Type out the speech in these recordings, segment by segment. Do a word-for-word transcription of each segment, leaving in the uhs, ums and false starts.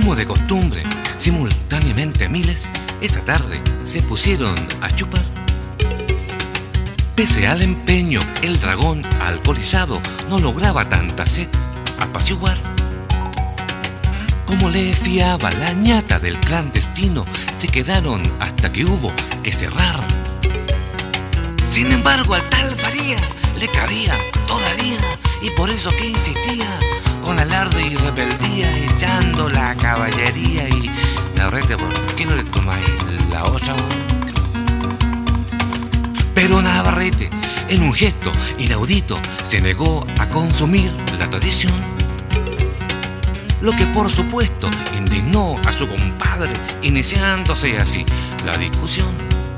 Como de costumbre, simultáneamente miles, esa tarde se pusieron a chupar. Pese al empeño, el dragón alcoholizado no lograba tanta sed apaciguar. Como le fiaba la ñata del clandestino, se quedaron hasta que hubo que cerrar. Sin embargo, al tal Farías le cabía todavía, y por eso que insistía, con alarde y rebeldía, echando la caballería. Y Navarrete, ¿por qué no le tomáis la otra? Pero Navarrete, en un gesto inaudito, se negó a consumir la tradición, lo que por supuesto indignó a su compadre, iniciándose así la discusión,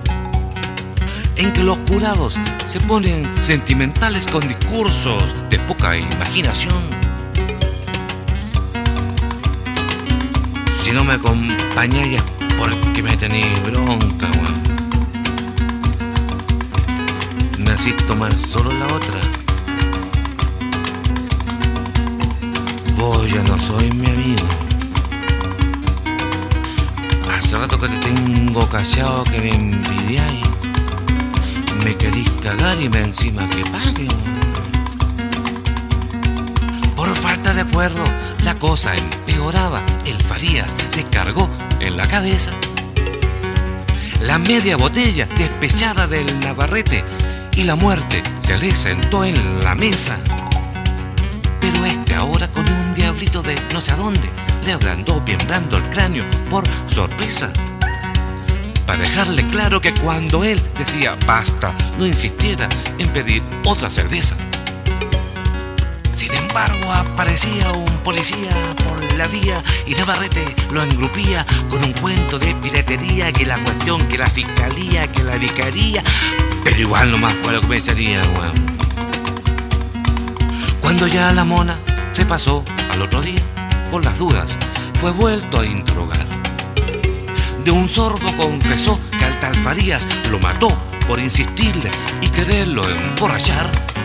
en que los jurados se ponen sentimentales con discursos de poca imaginación. Si no me acompañáis porque me tenéis bronca, weón. Me hacís tomar solo la otra. Vos ya no sois mi amigo. Hace rato que te tengo callado, que me envidiáis. Me querís cagar y me encima que pague. Por falta de acuerdo, la cosa empeoraba. El Farías descargó en la cabeza la media botella despechada del Navarrete, y la muerte se le sentó en la mesa. Pero este ahora, con un diablito de no sé a dónde, le ablandó vibrando el cráneo por sorpresa, para dejarle claro que cuando él decía basta, no insistiera en pedir otra cerveza. Sin embargo, aparecía un policía por la vía y Navarrete lo engrupía con un cuento de piratería, que la cuestión, que la fiscalía, que la vicaría. Pero igual nomás fue lo que pensaría, weón. Cuando ya la mona se pasó al otro día, por las dudas fue vuelto a interrogar. De un sorbo confesó que al tal Farías lo mató por insistirle y quererlo emborrachar.